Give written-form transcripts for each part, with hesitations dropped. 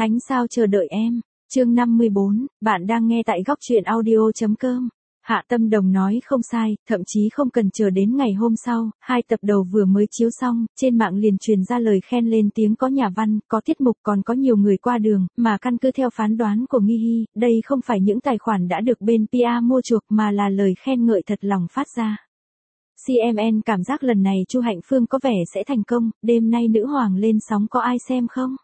Ánh sao chờ đợi em. Chương 54, bạn đang nghe tại góc truyện audio.com. Hạ Tâm Đồng nói không sai, thậm chí không cần chờ đến ngày hôm sau, 2 tập đầu vừa mới chiếu xong, trên mạng liền truyền ra lời khen lên tiếng có nhà văn, có tiết mục còn có nhiều người qua đường, mà căn cứ theo phán đoán của Nghi Hy, đây không phải những tài khoản đã được bên PR mua chuộc mà là lời khen ngợi thật lòng phát ra. CMN cảm giác lần này Chu Hạnh Phương có vẻ sẽ thành công, đêm nay nữ hoàng lên sóng có ai xem không?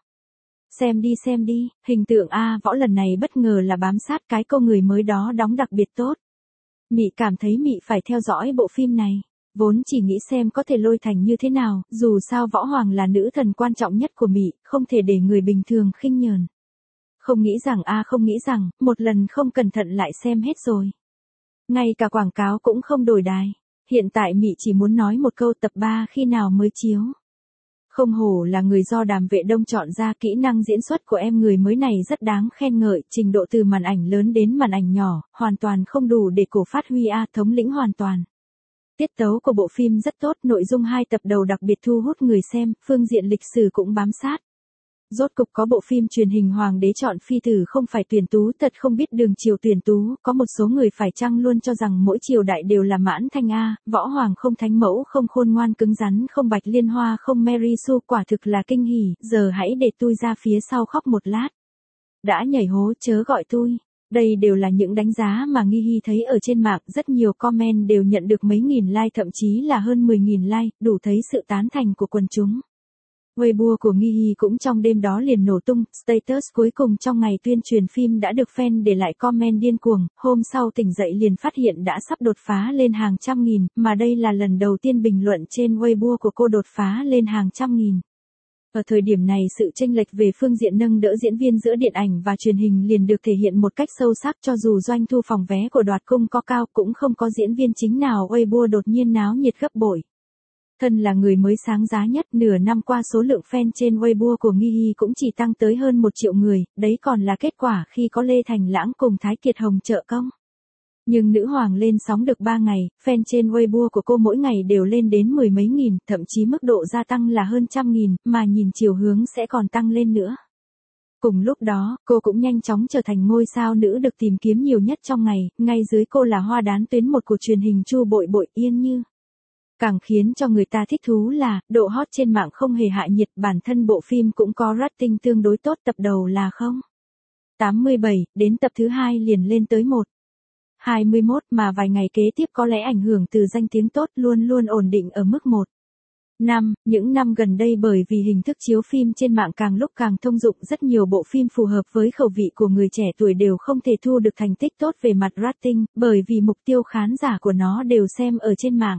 Xem đi, hình tượng A Võ lần này bất ngờ là bám sát cái cô người mới đó đóng đặc biệt tốt. Mị cảm thấy Mị phải theo dõi bộ phim này, vốn chỉ nghĩ xem có thể lôi thành như thế nào, dù sao Võ Hoàng là nữ thần quan trọng nhất của Mị, không thể để người bình thường khinh nhờn. Không nghĩ rằng, một lần không cẩn thận lại xem hết rồi. Ngay cả quảng cáo cũng không đổi đài. Hiện tại Mị chỉ muốn nói một câu tập 3 khi nào mới chiếu. Không hổ là người do Đàm Vệ Đông chọn ra, kỹ năng diễn xuất của em người mới này rất đáng khen ngợi, trình độ từ màn ảnh lớn đến màn ảnh nhỏ, hoàn toàn không đủ để cổ phát huy thống lĩnh hoàn toàn. Tiết tấu của bộ phim rất tốt, nội dung 2 tập đầu đặc biệt thu hút người xem, phương diện lịch sử cũng bám sát. Rốt cục có bộ phim truyền hình Hoàng đế chọn phi tử không phải tuyển tú, thật không biết đường triều tuyển tú, có một số người phải chăng luôn cho rằng mỗi triều đại đều là Mãn Thanh A, Võ Hoàng không thánh mẫu, không khôn ngoan cứng rắn, không Bạch Liên Hoa, không Mary Sue, quả thực là kinh hỉ, giờ hãy để tôi ra phía sau khóc một lát. Đã nhảy hố chớ gọi tôi. Đây đều là những đánh giá mà Nghi Hy thấy ở trên mạng, rất nhiều comment đều nhận được mấy nghìn like, thậm chí là hơn 10.000 like, đủ thấy sự tán thành của quần chúng. Weibo của Nghi Hy cũng trong đêm đó liền nổ tung, status cuối cùng trong ngày tuyên truyền phim đã được fan để lại comment điên cuồng, hôm sau tỉnh dậy liền phát hiện đã sắp đột phá lên hàng trăm nghìn, mà đây là lần đầu tiên bình luận trên Weibo của cô đột phá lên hàng trăm nghìn. Ở thời điểm này sự chênh lệch về phương diện nâng đỡ diễn viên giữa điện ảnh và truyền hình liền được thể hiện một cách sâu sắc, cho dù doanh thu phòng vé của Đoạt Cung có cao cũng không có diễn viên chính nào Weibo đột nhiên náo nhiệt gấp bội. Thân là người mới sáng giá nhất, nửa năm qua số lượng fan trên Weibo của Nghi Hy cũng chỉ tăng tới hơn 1 triệu người, đấy còn là kết quả khi có Lê Thành Lãng cùng Thái Kiệt Hồng trợ công. Nhưng nữ hoàng lên sóng được 3 ngày, fan trên Weibo của cô mỗi ngày đều lên đến 10 mấy nghìn, thậm chí mức độ gia tăng là hơn 100.000, mà nhìn chiều hướng sẽ còn tăng lên nữa. Cùng lúc đó, cô cũng nhanh chóng trở thành ngôi sao nữ được tìm kiếm nhiều nhất trong ngày, ngay dưới cô là hoa đán tuyến 1 của truyền hình Chu Bội Bội, Yên Như. Càng khiến cho người ta thích thú là, độ hot trên mạng không hề hạ nhiệt, bản thân bộ phim cũng có rating tương đối tốt, tập đầu là 0,87, đến tập thứ 2 liền lên tới 1,21, mà vài ngày kế tiếp có lẽ ảnh hưởng từ danh tiếng tốt luôn luôn ổn định ở mức 1,5. Những năm gần đây bởi vì hình thức chiếu phim trên mạng càng lúc càng thông dụng, rất nhiều bộ phim phù hợp với khẩu vị của người trẻ tuổi đều không thể thu được thành tích tốt về mặt rating, bởi vì mục tiêu khán giả của nó đều xem ở trên mạng.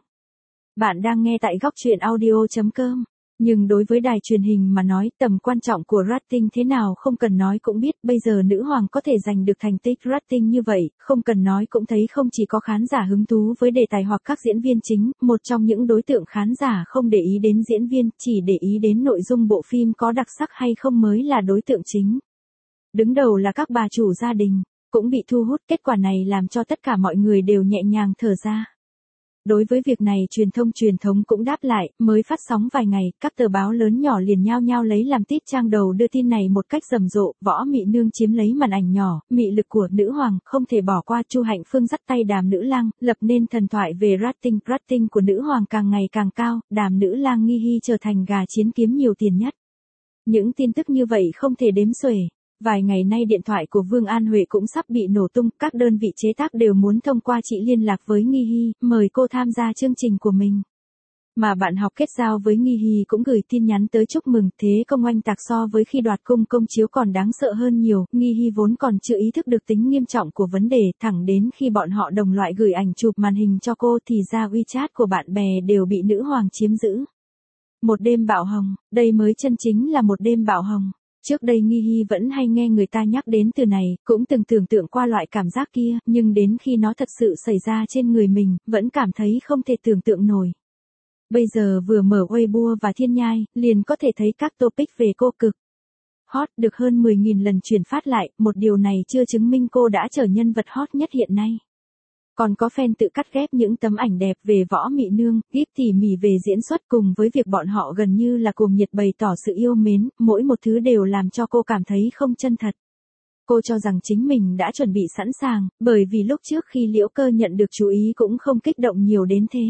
Bạn đang nghe tại góc truyện audio.com. Nhưng đối với đài truyền hình mà nói, tầm quan trọng của rating thế nào không cần nói cũng biết, bây giờ nữ hoàng có thể giành được thành tích rating như vậy, không cần nói cũng thấy không chỉ có khán giả hứng thú với đề tài hoặc các diễn viên chính, một trong những đối tượng khán giả không để ý đến diễn viên, chỉ để ý đến nội dung bộ phim có đặc sắc hay không mới là đối tượng chính. Đứng đầu là các bà chủ gia đình, cũng bị thu hút, kết quả này làm cho tất cả mọi người đều nhẹ nhàng thở ra. Đối với việc này truyền thống cũng đáp lại, mới phát sóng vài ngày, các tờ báo lớn nhỏ liền nhao nhao lấy làm tít trang đầu đưa tin này một cách rầm rộ, Võ Mị Nương chiếm lấy màn ảnh nhỏ, mị lực của nữ hoàng không thể bỏ qua, Chu Hạnh Phương dắt tay Đàm Nữ Lang, lập nên thần thoại về rating của nữ hoàng càng ngày càng cao, Đàm Nữ Lang Nghi Hy trở thành gà chiến kiếm nhiều tiền nhất. Những tin tức như vậy không thể đếm xuể. Vài ngày nay điện thoại của Vương An Huệ cũng sắp bị nổ tung, các đơn vị chế tác đều muốn thông qua chị liên lạc với Nghi Hy, mời cô tham gia chương trình của mình. Mà bạn học kết giao với Nghi Hy cũng gửi tin nhắn tới chúc mừng, thế công oanh tạc so với khi Đoạt Cung công chiếu còn đáng sợ hơn nhiều, Nghi Hy vốn còn chưa ý thức được tính nghiêm trọng của vấn đề, thẳng đến khi bọn họ đồng loại gửi ảnh chụp màn hình cho cô thì ra WeChat của bạn bè đều bị nữ hoàng chiếm giữ. Một đêm bạo hồng, đây mới chân chính là một đêm bạo hồng. Trước đây Nghi Hy vẫn hay nghe người ta nhắc đến từ này, cũng từng tưởng tượng qua loại cảm giác kia, nhưng đến khi nó thật sự xảy ra trên người mình, vẫn cảm thấy không thể tưởng tượng nổi. Bây giờ vừa mở Weibo và Thiên Nhai, liền có thể thấy các topic về cô cực hot được hơn 10.000 lần truyền phát lại, một điều này chưa chứng minh cô đã trở nhân vật hot nhất hiện nay. Còn có fan tự cắt ghép những tấm ảnh đẹp về Võ Mị Nương, ghép tỉ mỉ về diễn xuất cùng với việc bọn họ gần như là cuồng nhiệt bày tỏ sự yêu mến, mỗi một thứ đều làm cho cô cảm thấy không chân thật. Cô cho rằng chính mình đã chuẩn bị sẵn sàng, bởi vì lúc trước khi Liễu Cơ nhận được chú ý cũng không kích động nhiều đến thế.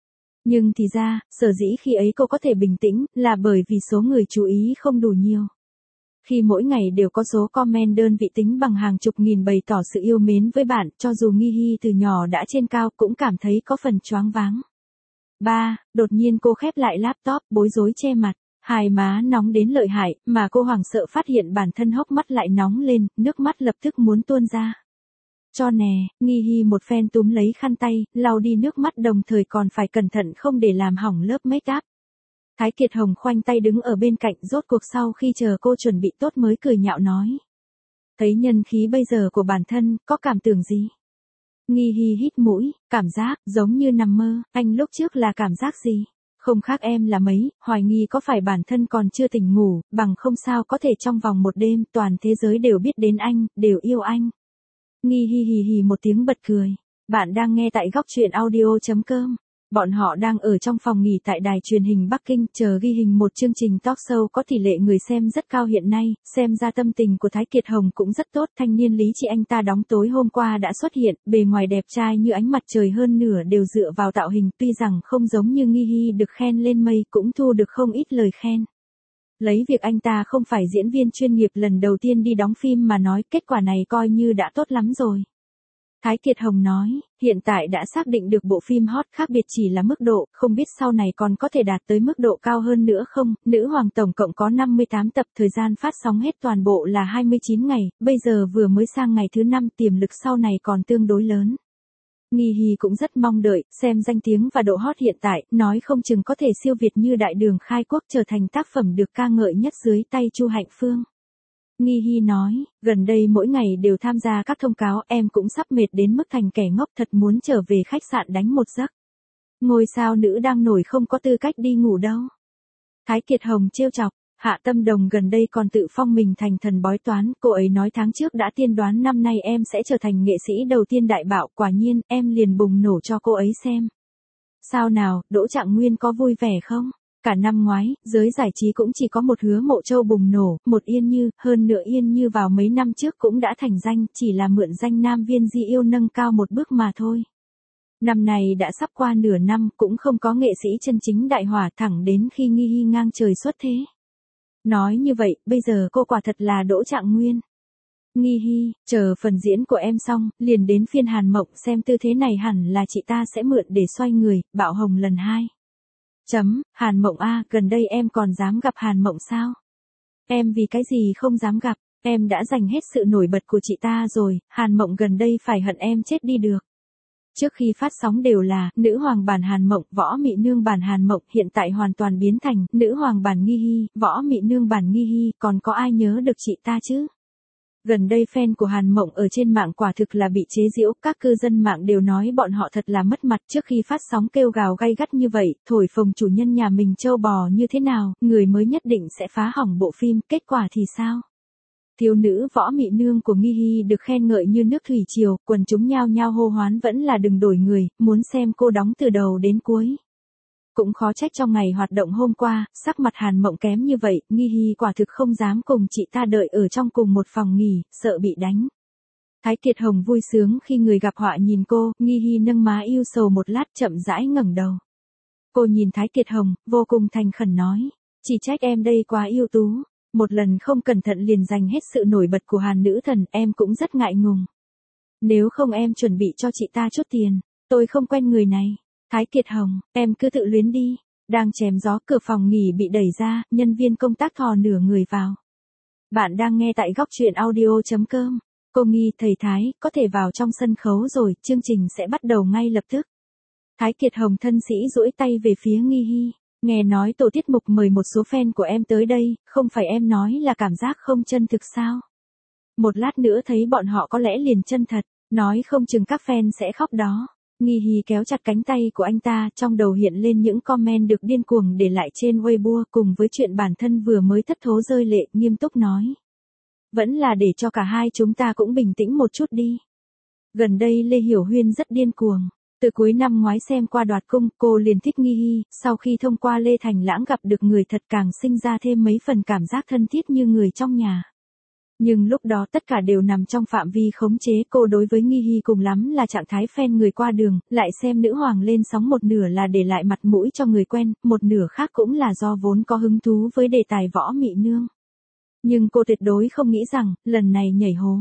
Nhưng thì ra, sở dĩ khi ấy cô có thể bình tĩnh, là bởi vì số người chú ý không đủ nhiều. Khi mỗi ngày đều có số comment đơn vị tính bằng hàng chục nghìn bày tỏ sự yêu mến với bạn, cho dù Nghi Hy từ nhỏ đã trên cao cũng cảm thấy có phần choáng váng. 3. Đột nhiên cô khép lại laptop, bối rối che mặt. Hai má nóng đến lợi hại, mà cô hoảng sợ phát hiện bản thân hốc mắt lại nóng lên, nước mắt lập tức muốn tuôn ra. Cho nè, Nghi Hy một phen túm lấy khăn tay, lau đi nước mắt đồng thời còn phải cẩn thận không để làm hỏng lớp make up. Thái Kiệt Hồng khoanh tay đứng ở bên cạnh, rốt cuộc sau khi chờ cô chuẩn bị tốt mới cười nhạo nói. Thấy nhân khí bây giờ của bản thân, có cảm tưởng gì? Nghi Hy hít mũi, cảm giác, giống như nằm mơ, anh lúc trước là cảm giác gì? Không khác em là mấy, hoài nghi có phải bản thân còn chưa tỉnh ngủ, bằng không sao có thể trong vòng một đêm toàn thế giới đều biết đến anh, đều yêu anh. Nghi Hy hì hì một tiếng bật cười. Bạn đang nghe tại góc truyện audio.com. Bọn họ đang ở trong phòng nghỉ tại đài truyền hình Bắc Kinh, chờ ghi hình một chương trình talk show có tỷ lệ người xem rất cao hiện nay, xem ra tâm tình của Thái Kiệt Hồng cũng rất tốt. Thanh niên Lý Trị anh ta đóng tối hôm qua đã xuất hiện, bề ngoài đẹp trai như ánh mặt trời hơn nửa đều dựa vào tạo hình, tuy rằng không giống như Nghi Hy được khen lên mây cũng thu được không ít lời khen. Lấy việc anh ta không phải diễn viên chuyên nghiệp lần đầu tiên đi đóng phim mà nói, kết quả này coi như đã tốt lắm rồi. Thái Kiệt Hồng nói, hiện tại đã xác định được bộ phim hot, khác biệt chỉ là mức độ, không biết sau này còn có thể đạt tới mức độ cao hơn nữa không. Nữ hoàng tổng cộng có 58 tập, thời gian phát sóng hết toàn bộ là 29 ngày, bây giờ vừa mới sang ngày thứ 5, tiềm lực sau này còn tương đối lớn. Nghi Hy cũng rất mong đợi, xem danh tiếng và độ hot hiện tại, nói không chừng có thể siêu việt như Đại Đường Khai Quốc, trở thành tác phẩm được ca ngợi nhất dưới tay Chu Hạnh Phương. Nghi Hy nói, gần đây mỗi ngày đều tham gia các thông cáo, em cũng sắp mệt đến mức thành kẻ ngốc, thật muốn trở về khách sạn đánh một giấc. Ngôi sao nữ đang nổi không có tư cách đi ngủ đâu. Thái Kiệt Hồng trêu chọc. Hạ Tâm Đồng gần đây còn tự phong mình thành thần bói toán, cô ấy nói tháng trước đã tiên đoán năm nay em sẽ trở thành nghệ sĩ đầu tiên đại bạo, quả nhiên, em liền bùng nổ cho cô ấy xem. Sao nào, Đỗ Trạng Nguyên có vui vẻ không? Cả năm ngoái, giới giải trí cũng chỉ có một Hứa Mộ Châu bùng nổ, một Yên Như, hơn nữa Yên Như vào mấy năm trước cũng đã thành danh, chỉ là mượn danh nam viên di yêu nâng cao một bước mà thôi. Năm này đã sắp qua nửa năm, cũng không có nghệ sĩ chân chính đại hỏa, thẳng đến khi Nghi Hy ngang trời xuất thế. Nói như vậy, bây giờ cô quả thật là Đỗ Trạng Nguyên. Nghi Hy, chờ phần diễn của em xong, liền đến phiên Hàn Mộng, xem tư thế này hẳn là chị ta sẽ mượn để xoay người, bạo hồng lần 2. Hàn Mộng a, gần đây em còn dám gặp Hàn Mộng sao? Em vì cái gì không dám gặp, em đã giành hết sự nổi bật của chị ta rồi, Hàn Mộng gần đây phải hận em chết đi được. Trước khi phát sóng đều là nữ hoàng bản Hàn Mộng, Võ Mị Nương bản Hàn Mộng, hiện tại hoàn toàn biến thành nữ hoàng bản Nghi Hy, Võ Mị Nương bản Nghi Hy, còn có ai nhớ được chị ta chứ? Gần đây fan của Hàn Mộng ở trên mạng quả thực là bị chế giễu, các cư dân mạng đều nói bọn họ thật là mất mặt, trước khi phát sóng kêu gào gay gắt như vậy, thổi phồng chủ nhân nhà mình trâu bò như thế nào, người mới nhất định sẽ phá hỏng bộ phim, kết quả thì sao? Thiếu nữ Võ Mị Nương của Nghi Hy được khen ngợi như nước thủy triều, quần chúng nhao nhao hô hoán vẫn là đừng đổi người, muốn xem cô đóng từ đầu đến cuối. Cũng khó trách trong ngày hoạt động hôm qua, sắc mặt Hàn Mộng kém như vậy, Nghi Hy quả thực không dám cùng chị ta đợi ở trong cùng một phòng nghỉ, sợ bị đánh. Thái Kiệt Hồng vui sướng khi người gặp họa nhìn cô, Nghi Hy nâng má yêu sầu một lát chậm rãi ngẩng đầu. Cô nhìn Thái Kiệt Hồng, vô cùng thành khẩn nói, chỉ trách em đây quá ưu tú, một lần không cẩn thận liền giành hết sự nổi bật của Hàn nữ thần, em cũng rất ngại ngùng. Nếu không em chuẩn bị cho chị ta chút tiền, tôi không quen người này. Thái Kiệt Hồng, em cứ tự luyến đi. Đang chém gió, cửa phòng nghỉ bị đẩy ra, nhân viên công tác thò nửa người vào. Bạn đang nghe tại góc truyện audio.com. Cô Nghi, thầy Thái, có thể vào trong sân khấu rồi, chương trình sẽ bắt đầu ngay lập tức. Thái Kiệt Hồng thân sĩ duỗi tay về phía Nghi Hy. Nghe nói tổ tiết mục mời một số fan của em tới đây, không phải em nói là cảm giác không chân thực sao? Một lát nữa thấy bọn họ có lẽ liền chân thật, nói không chừng các fan sẽ khóc đó. Nghi Hy kéo chặt cánh tay của anh ta, trong đầu hiện lên những comment được điên cuồng để lại trên Weibo cùng với chuyện bản thân vừa mới thất thố rơi lệ, nghiêm túc nói. Vẫn là để cho cả hai chúng ta cũng bình tĩnh một chút đi. Gần đây Lê Hiểu Huyên rất điên cuồng. Từ cuối năm ngoái xem qua Đoạt Cung, cô liền thích Nghi Hy, sau khi thông qua Lê Thành Lãng gặp được người thật càng sinh ra thêm mấy phần cảm giác thân thiết như người trong nhà. Nhưng lúc đó tất cả đều nằm trong phạm vi khống chế, cô đối với Nghi Hy cùng lắm là trạng thái fan người qua đường, lại xem nữ hoàng lên sóng một nửa là để lại mặt mũi cho người quen, một nửa khác cũng là do vốn có hứng thú với đề tài Võ Mị Nương. Nhưng cô tuyệt đối không nghĩ rằng, lần này nhảy hố.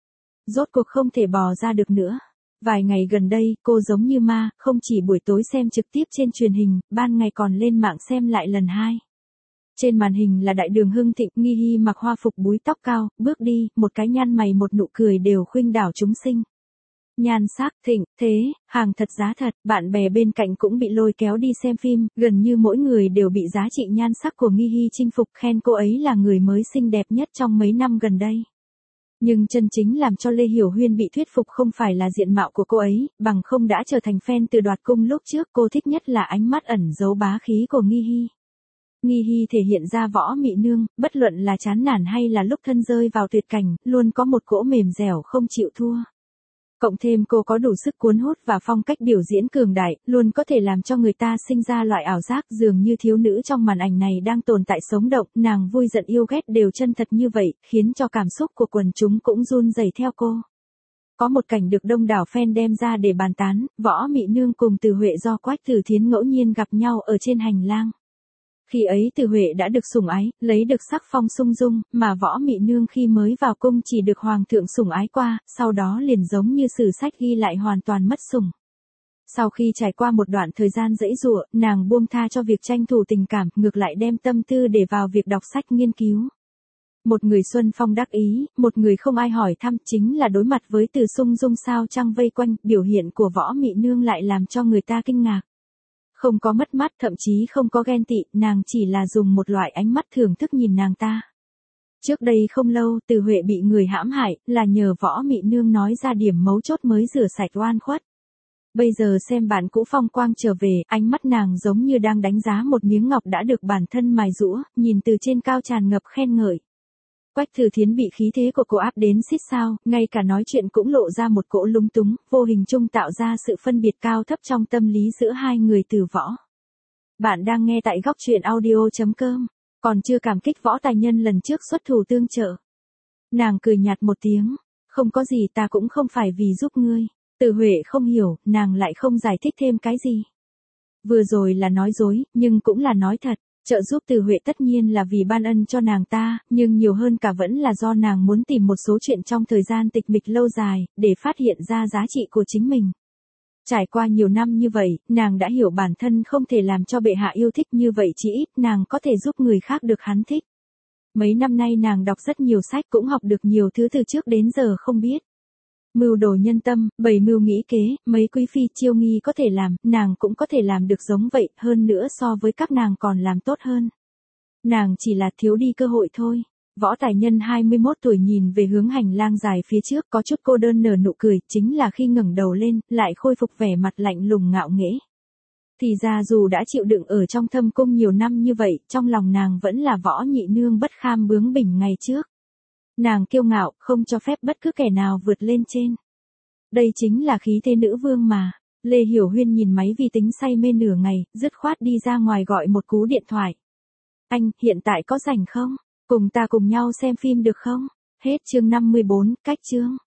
Rốt cuộc không thể bò ra được nữa. Vài ngày gần đây, cô giống như ma, không chỉ buổi tối xem trực tiếp trên truyền hình, ban ngày còn lên mạng xem lại lần 2. Trên màn hình là Đại Đường hưng thịnh, Nghi Hy mặc hoa phục búi tóc cao, bước đi, một cái nhăn mày một nụ cười đều khuynh đảo chúng sinh. Nhan sắc, thịnh, thế, hàng thật giá thật, bạn bè bên cạnh cũng bị lôi kéo đi xem phim, gần như mỗi người đều bị giá trị nhan sắc của Nghi Hy chinh phục, khen cô ấy là người mới xinh đẹp nhất trong mấy năm gần đây. Nhưng chân chính làm cho Lê Hiểu Huyên bị thuyết phục không phải là diện mạo của cô ấy, bằng không đã trở thành fan từ Đoạt Cung lúc trước, cô thích nhất là ánh mắt ẩn giấu bá khí của Nghi Hy. Nghi Hy thể hiện ra Võ Mị Nương, bất luận là chán nản hay là lúc thân rơi vào tuyệt cảnh, luôn có một cỗ mềm dẻo không chịu thua. Cộng thêm cô có đủ sức cuốn hút và phong cách biểu diễn cường đại, luôn có thể làm cho người ta sinh ra loại ảo giác dường như thiếu nữ trong màn ảnh này đang tồn tại sống động, nàng vui giận yêu ghét đều chân thật như vậy, khiến cho cảm xúc của quần chúng cũng run rẩy theo cô. Có một cảnh được đông đảo fan đem ra để bàn tán, Võ Mị Nương cùng Từ Huệ do Quách Tử Thiến ngẫu nhiên gặp nhau ở trên hành lang. Khi ấy Từ Huệ đã được sủng ái, lấy được sắc phong sung dung, mà Võ Mị Nương khi mới vào cung chỉ được hoàng thượng sủng ái qua, sau đó liền giống như sử sách ghi lại hoàn toàn mất sủng. Sau khi trải qua một đoạn thời gian giãy giụa, nàng buông tha cho việc tranh thủ tình cảm, ngược lại đem tâm tư để vào việc đọc sách nghiên cứu. Một người xuân phong đắc ý, một người không ai hỏi thăm, chính là đối mặt với Từ Sung Dung sao trăng vây quanh, biểu hiện của Võ Mị Nương lại làm cho người ta kinh ngạc. Không có mất mắt, thậm chí không có ghen tị, nàng chỉ là dùng một loại ánh mắt thưởng thức nhìn nàng ta. Trước đây không lâu, Từ Huệ bị người hãm hại, là nhờ Võ Mị Nương nói ra điểm mấu chốt mới rửa sạch oan khuất. Bây giờ xem bản cũ phong quang trở về, ánh mắt nàng giống như đang đánh giá một miếng ngọc đã được bản thân mài giũa, nhìn từ trên cao tràn ngập khen ngợi. Quách Tử Thiến bị khí thế của cô áp đến xít sao, ngay cả nói chuyện cũng lộ ra một cỗ lúng túng, vô hình chung tạo ra sự phân biệt cao thấp trong tâm lý giữa hai người Từ Võ. Bạn đang nghe tại góc truyện audio.com, còn chưa cảm kích Võ Tài Nhân lần trước xuất thủ tương trợ. Nàng cười nhạt một tiếng, không có gì, ta cũng không phải vì giúp ngươi. Từ Huệ không hiểu, nàng lại không giải thích thêm cái gì. Vừa rồi là nói dối, nhưng cũng là nói thật. Trợ giúp Từ Huệ tất nhiên là vì ban ân cho nàng ta, nhưng nhiều hơn cả vẫn là do nàng muốn tìm một số chuyện trong thời gian tịch mịch lâu dài, để phát hiện ra giá trị của chính mình. Trải qua nhiều năm như vậy, nàng đã hiểu bản thân không thể làm cho bệ hạ yêu thích như vậy, chỉ ít nàng có thể giúp người khác được hắn thích. Mấy năm nay nàng đọc rất nhiều sách, cũng học được nhiều thứ từ trước đến giờ không biết. Mưu đồ nhân tâm, bày mưu nghĩ kế, mấy quý phi chiêu nghi có thể làm, nàng cũng có thể làm được giống vậy, hơn nữa so với các nàng còn làm tốt hơn. Nàng chỉ là thiếu đi cơ hội thôi. Võ Tài Nhân 21 tuổi nhìn về hướng hành lang dài phía trước, có chút cô đơn nở nụ cười, chính là khi ngẩng đầu lên, lại khôi phục vẻ mặt lạnh lùng ngạo nghễ. Thì ra dù đã chịu đựng ở trong thâm cung nhiều năm như vậy, trong lòng nàng vẫn là Võ Nhị Nương bất kham bướng bỉnh ngày trước. Nàng kiêu ngạo, không cho phép bất cứ kẻ nào vượt lên trên. Đây chính là khí thế nữ vương mà. Lê Hiểu Huyên nhìn máy vi tính say mê nửa ngày, dứt khoát đi ra ngoài gọi một cú điện thoại. Anh, hiện tại có rảnh không? Cùng ta cùng nhau xem phim được không? Hết chương 54, cách chương.